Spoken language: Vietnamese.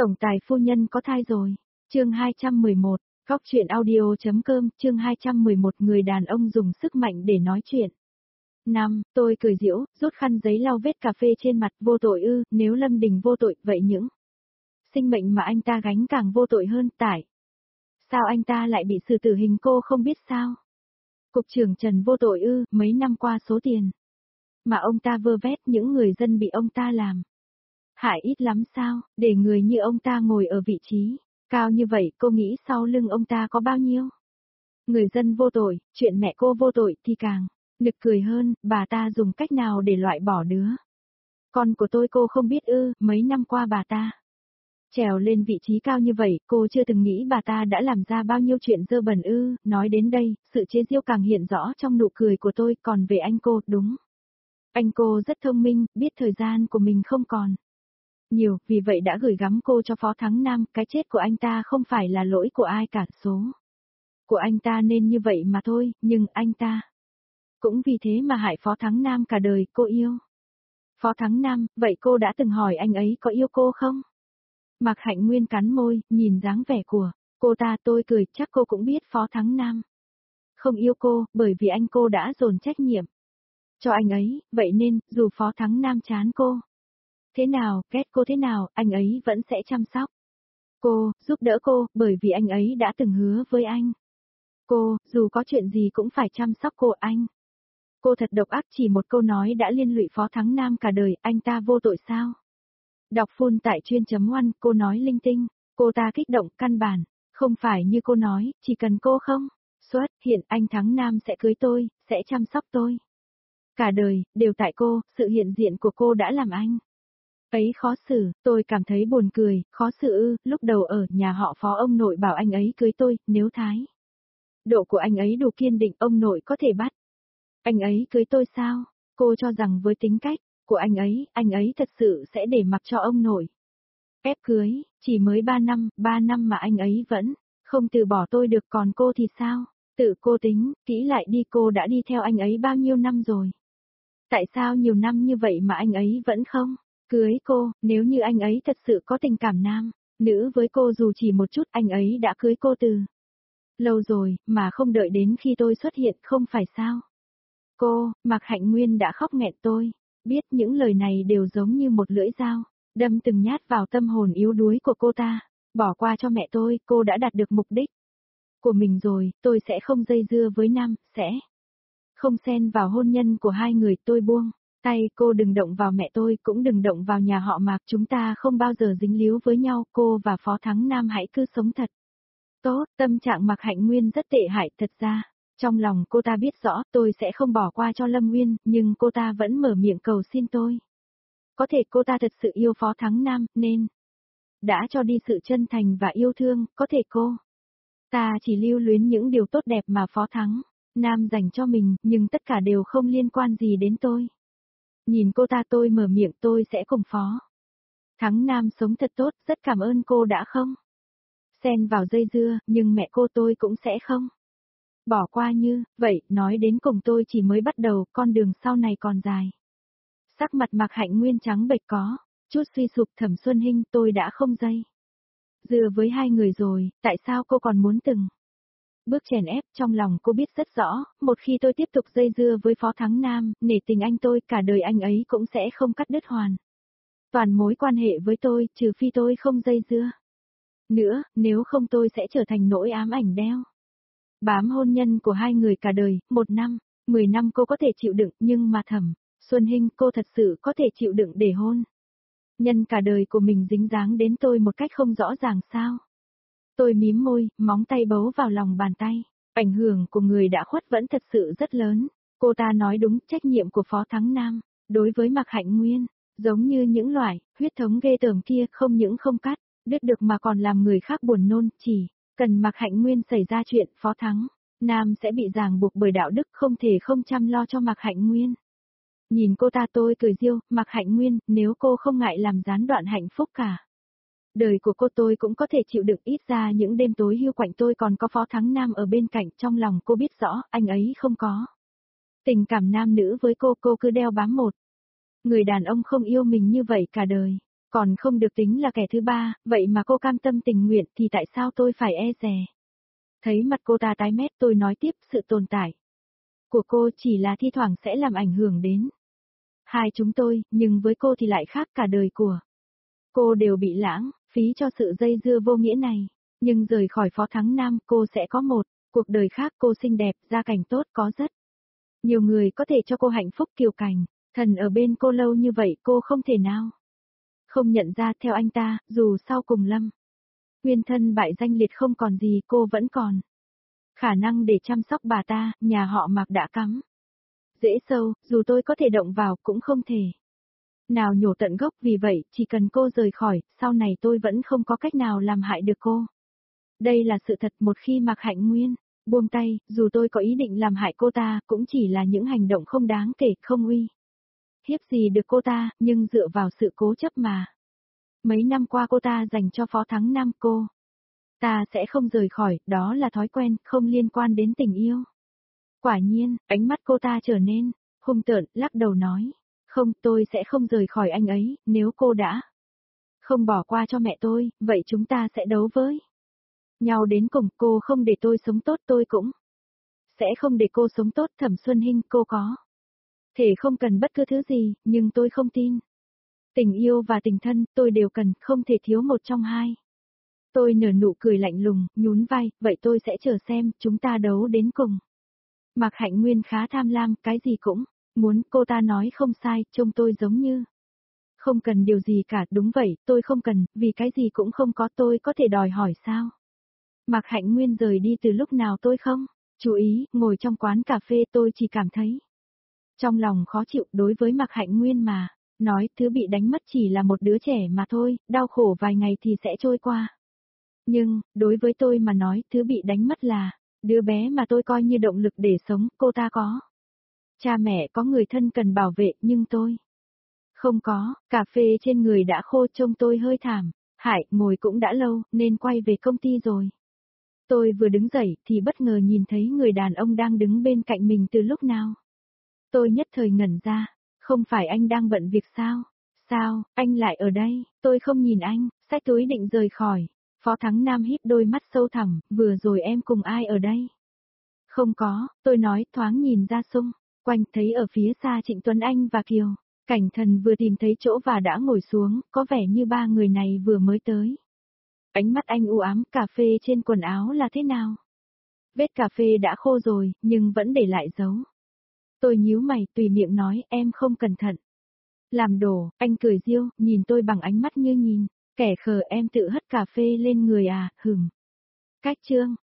Tổng tài phu nhân có thai rồi. Chương 211, Góc truyện audio.com, chương 211 người đàn ông dùng sức mạnh để nói chuyện. Tôi cười giễu, rút khăn giấy lau vết cà phê trên mặt. Vô tội ư? Nếu Lâm Đình vô tội, vậy những sinh mệnh mà anh ta gánh càng vô tội hơn. Tại sao anh ta lại bị xử tử hình, cô không biết sao? Cục trưởng Trần vô tội ư? Mấy năm qua số tiền mà ông ta vơ vét, những người dân bị ông ta làm hại ít lắm sao, để người như ông ta ngồi ở vị trí cao như vậy, cô nghĩ sau lưng ông ta có bao nhiêu người dân vô tội? Chuyện mẹ cô vô tội thì càng nực cười hơn. Bà ta dùng cách nào để loại bỏ đứa con của tôi, cô không biết ư? Mấy năm qua bà ta trèo lên vị trí cao như vậy, cô chưa từng nghĩ bà ta đã làm ra bao nhiêu chuyện dơ bẩn ư? Nói đến đây, sự chế giễu càng hiện rõ trong nụ cười của tôi. Còn về anh cô, đúng, anh cô rất thông minh, biết thời gian của mình không còn nhiều, vì vậy đã gửi gắm cô cho Phó Thắng Nam. Cái chết của anh ta không phải là lỗi của ai cả, số của anh ta nên như vậy mà thôi, nhưng anh ta cũng vì thế mà hại Phó Thắng Nam cả đời. Cô yêu Phó Thắng Nam, vậy cô đã từng hỏi anh ấy có yêu cô không? Mạc Hạnh Nguyên cắn môi, nhìn dáng vẻ của cô ta. Tôi cười, chắc cô cũng biết Phó Thắng Nam không yêu cô, bởi vì anh cô đã dồn trách nhiệm cho anh ấy, vậy nên, dù Phó Thắng Nam chán cô thế nào, ghét cô thế nào, anh ấy vẫn sẽ chăm sóc cô, giúp đỡ cô, bởi vì anh ấy đã từng hứa với anh cô, dù có chuyện gì cũng phải chăm sóc cô. Cô thật độc ác, chỉ một câu nói đã liên lụy Phó Thắng Nam cả đời. Anh ta vô tội sao? Đọc full tại chuyên.1, cô nói linh tinh, cô ta kích động, căn bản không phải như cô nói, chỉ cần cô không xuất hiện, anh Thắng Nam sẽ cưới tôi, sẽ chăm sóc tôi cả đời, đều tại cô. Sự hiện diện của cô đã làm anh ấy khó xử. Tôi cảm thấy buồn cười. Khó xử ư? Lúc đầu ở nhà họ Phó, ông nội bảo anh ấy cưới tôi, nếu thái độ của anh ấy đủ kiên định, ông nội có thể bắt anh ấy cưới tôi sao? Cô cho rằng với tính cách của anh ấy thật sự sẽ để mặc cho ông nội ép cưới? Chỉ mới 3 năm mà anh ấy vẫn không từ bỏ tôi được, còn cô thì sao? Tự cô tính kỹ lại đi, cô đã đi theo anh ấy bao nhiêu năm rồi? Tại sao nhiều năm như vậy mà anh ấy vẫn không cưới cô? Nếu như anh ấy thật sự có tình cảm nam nữ với cô dù chỉ một chút, anh ấy đã cưới cô từ lâu rồi, mà không đợi đến khi tôi xuất hiện, không phải sao? Cô, Mạc Hạnh Nguyên đã khóc nghẹn. Tôi biết những lời này đều giống như một lưỡi dao đâm từng nhát vào tâm hồn yếu đuối của cô ta. Bỏ qua cho mẹ tôi, cô đã đạt được mục đích của mình rồi, tôi sẽ không dây dưa với Nam, sẽ không xen vào hôn nhân của hai người. Tôi buông tay, cô đừng động vào mẹ tôi, cũng đừng động vào nhà họ Mạc, chúng ta không bao giờ dính líu với nhau. Cô và Phó Thắng Nam hãy cứ sống thật tốt. Tâm trạng Mạc Hạnh Nguyên rất tệ hại. Thật ra trong lòng cô ta biết rõ tôi sẽ không bỏ qua cho Lâm Nguyên, nhưng cô ta vẫn mở miệng cầu xin tôi. Có thể cô ta thật sự yêu Phó Thắng Nam, nên đã cho đi sự chân thành và yêu thương. Có thể cô ta chỉ lưu luyến những điều tốt đẹp mà Phó Thắng Nam dành cho mình, nhưng tất cả đều không liên quan gì đến tôi. Nhìn cô ta, tôi mở miệng, tôi sẽ cùng Phó Thắng Nam sống thật tốt, rất cảm ơn cô đã không xen vào dây dưa, nhưng mẹ cô tôi cũng sẽ không bỏ qua như vậy. Nói đến cùng tôi chỉ mới bắt đầu, con đường sau này còn dài. Sắc mặt Mạc Hạnh Nguyên trắng bệch, có chút suy sụp. Thẩm Xuân Hinh, tôi đã không dây dưa với hai người rồi, tại sao cô còn muốn từng bước chèn ép? Trong lòng cô biết rất rõ, một khi tôi tiếp tục dây dưa với Phó Thắng Nam, nể tình anh tôi, cả đời anh ấy cũng sẽ không cắt đứt hoàn toàn mối quan hệ với tôi, trừ phi tôi không dây dưa nữa, nếu không tôi sẽ trở thành nỗi ám ảnh đeo bám hôn nhân của hai người cả đời. 1 năm, 10 năm cô có thể chịu đựng, nhưng mà Thẩm Xuân Hinh, cô thật sự có thể chịu đựng để hôn nhân cả đời của mình dính dáng đến tôi một cách không rõ ràng sao? Tôi mím môi, móng tay bấu vào lòng bàn tay. Ảnh hưởng của người đã khuất vẫn thật sự rất lớn. Cô ta nói đúng, trách nhiệm của Phó Thắng Nam đối với Mạc Hạnh Nguyên giống như những loại huyết thống ghê tởm kia, không những không cắt đứt được mà còn làm người khác buồn nôn. Chỉ cần Mạc Hạnh Nguyên xảy ra chuyện, Phó Thắng Nam sẽ bị ràng buộc bởi đạo đức, không thể không chăm lo cho Mạc Hạnh Nguyên. Nhìn cô ta, tôi cười giễu, Mạc Hạnh Nguyên, nếu cô không ngại làm gián đoạn hạnh phúc cả đời của cô, tôi cũng có thể chịu đựng. Ít ra những đêm tối hiu quạnh tôi còn có Phó Thắng Nam ở bên cạnh. Trong lòng cô biết rõ, anh ấy không có tình cảm nam nữ với cô cứ đeo bám một người đàn ông không yêu mình như vậy cả đời. Còn không được tính là kẻ thứ ba, vậy mà cô cam tâm tình nguyện thì tại sao tôi phải e dè? Thấy mặt cô ta tái mét tôi nói tiếp sự tồn tại của cô chỉ là thi thoảng sẽ làm ảnh hưởng đến hai chúng tôi, nhưng với cô thì lại khác cả đời của cô đều bị lãng, phí cho sự dây dưa vô nghĩa này. Nhưng rời khỏi Phó Thắng Nam cô sẽ có một cuộc đời khác, cô xinh đẹp, gia cảnh tốt, có rất nhiều người có thể cho cô hạnh phúc kiều cảnh. Thần ở bên cô lâu như vậy cô không thể nào không nhận ra. Theo anh ta, dù sau cùng Lâm Nguyên thân bại danh liệt không còn gì, cô vẫn còn khả năng để chăm sóc bà ta. Nhà họ Mạc đã cắm rễ sâu, dù tôi có thể động vào cũng không thể nào nhổ tận gốc, vì vậy chỉ cần cô rời khỏi, sau này tôi vẫn không có cách nào làm hại được cô. Đây là sự thật. Một khi Mạc Hạnh Nguyên buông tay, dù tôi có ý định làm hại cô ta, cũng chỉ là những hành động không đáng kể, không uy hiếp gì được cô ta, nhưng dựa vào sự cố chấp mà mấy năm qua cô ta dành cho Phó Thắng Nam, cô ta sẽ không rời khỏi, đó là thói quen, không liên quan đến tình yêu. Quả nhiên, ánh mắt cô ta trở nên hung tợn, lắc đầu nói, không, tôi sẽ không rời khỏi anh ấy. Nếu cô đã không bỏ qua cho mẹ tôi, vậy chúng ta sẽ đấu với nhau đến cùng. Cô không để tôi sống tốt, tôi cũng sẽ không để cô sống tốt. Thẩm Xuân Hinh, cô có thể không cần bất cứ thứ gì, nhưng tôi không tin. Tình yêu và tình thân, tôi đều cần, không thể thiếu một trong hai. Tôi nở nụ cười lạnh lùng, nhún vai, vậy tôi sẽ chờ xem, chúng ta đấu đến cùng. Mạc Hạnh Nguyên khá tham lam, cái gì cũng muốn. Cô ta nói không sai, trông tôi giống như không cần điều gì cả. Đúng vậy, tôi không cần, vì cái gì cũng không có, tôi có thể đòi hỏi sao? Mạc Hạnh Nguyên rời đi từ lúc nào tôi không chú ý. Ngồi trong quán cà phê tôi chỉ cảm thấy trong lòng khó chịu. Đối với Mạc Hạnh Nguyên mà nói, thứ bị đánh mất chỉ là một đứa trẻ mà thôi, đau khổ vài ngày thì sẽ trôi qua. Nhưng, đối với tôi mà nói, thứ bị đánh mất là đứa bé mà tôi coi như động lực để sống. Cô ta có cha mẹ, có người thân cần bảo vệ, nhưng tôi không có. Cà phê trên người đã khô, trông tôi hơi thảm hại, ngồi cũng đã lâu, nên quay về công ty rồi. Tôi vừa đứng dậy thì bất ngờ nhìn thấy người đàn ông đang đứng bên cạnh mình từ lúc nào. Tôi nhất thời ngẩn ra, không phải anh đang bận việc sao? Sao, anh lại ở đây? Tôi không nhìn anh, xách túi định rời khỏi. Phó Thắng Nam híp đôi mắt sâu thẳm, vừa rồi em cùng ai ở đây? Không có, tôi nói, thoáng nhìn ra xung quanh, thấy ở phía xa Trịnh Tuấn Anh và Kiều Cảnh Thần vừa tìm thấy chỗ và đã ngồi xuống, có vẻ như ba người này vừa mới tới. Ánh mắt anh u ám. Cà phê trên quần áo là thế nào? Vết cà phê đã khô rồi, nhưng vẫn để lại dấu. Tôi nhíu mày, tùy miệng nói, em không cẩn thận làm đổ. Anh cười giễu, nhìn tôi bằng ánh mắt như nhìn kẻ khờ. Em tự hất cà phê lên người à? Cách chương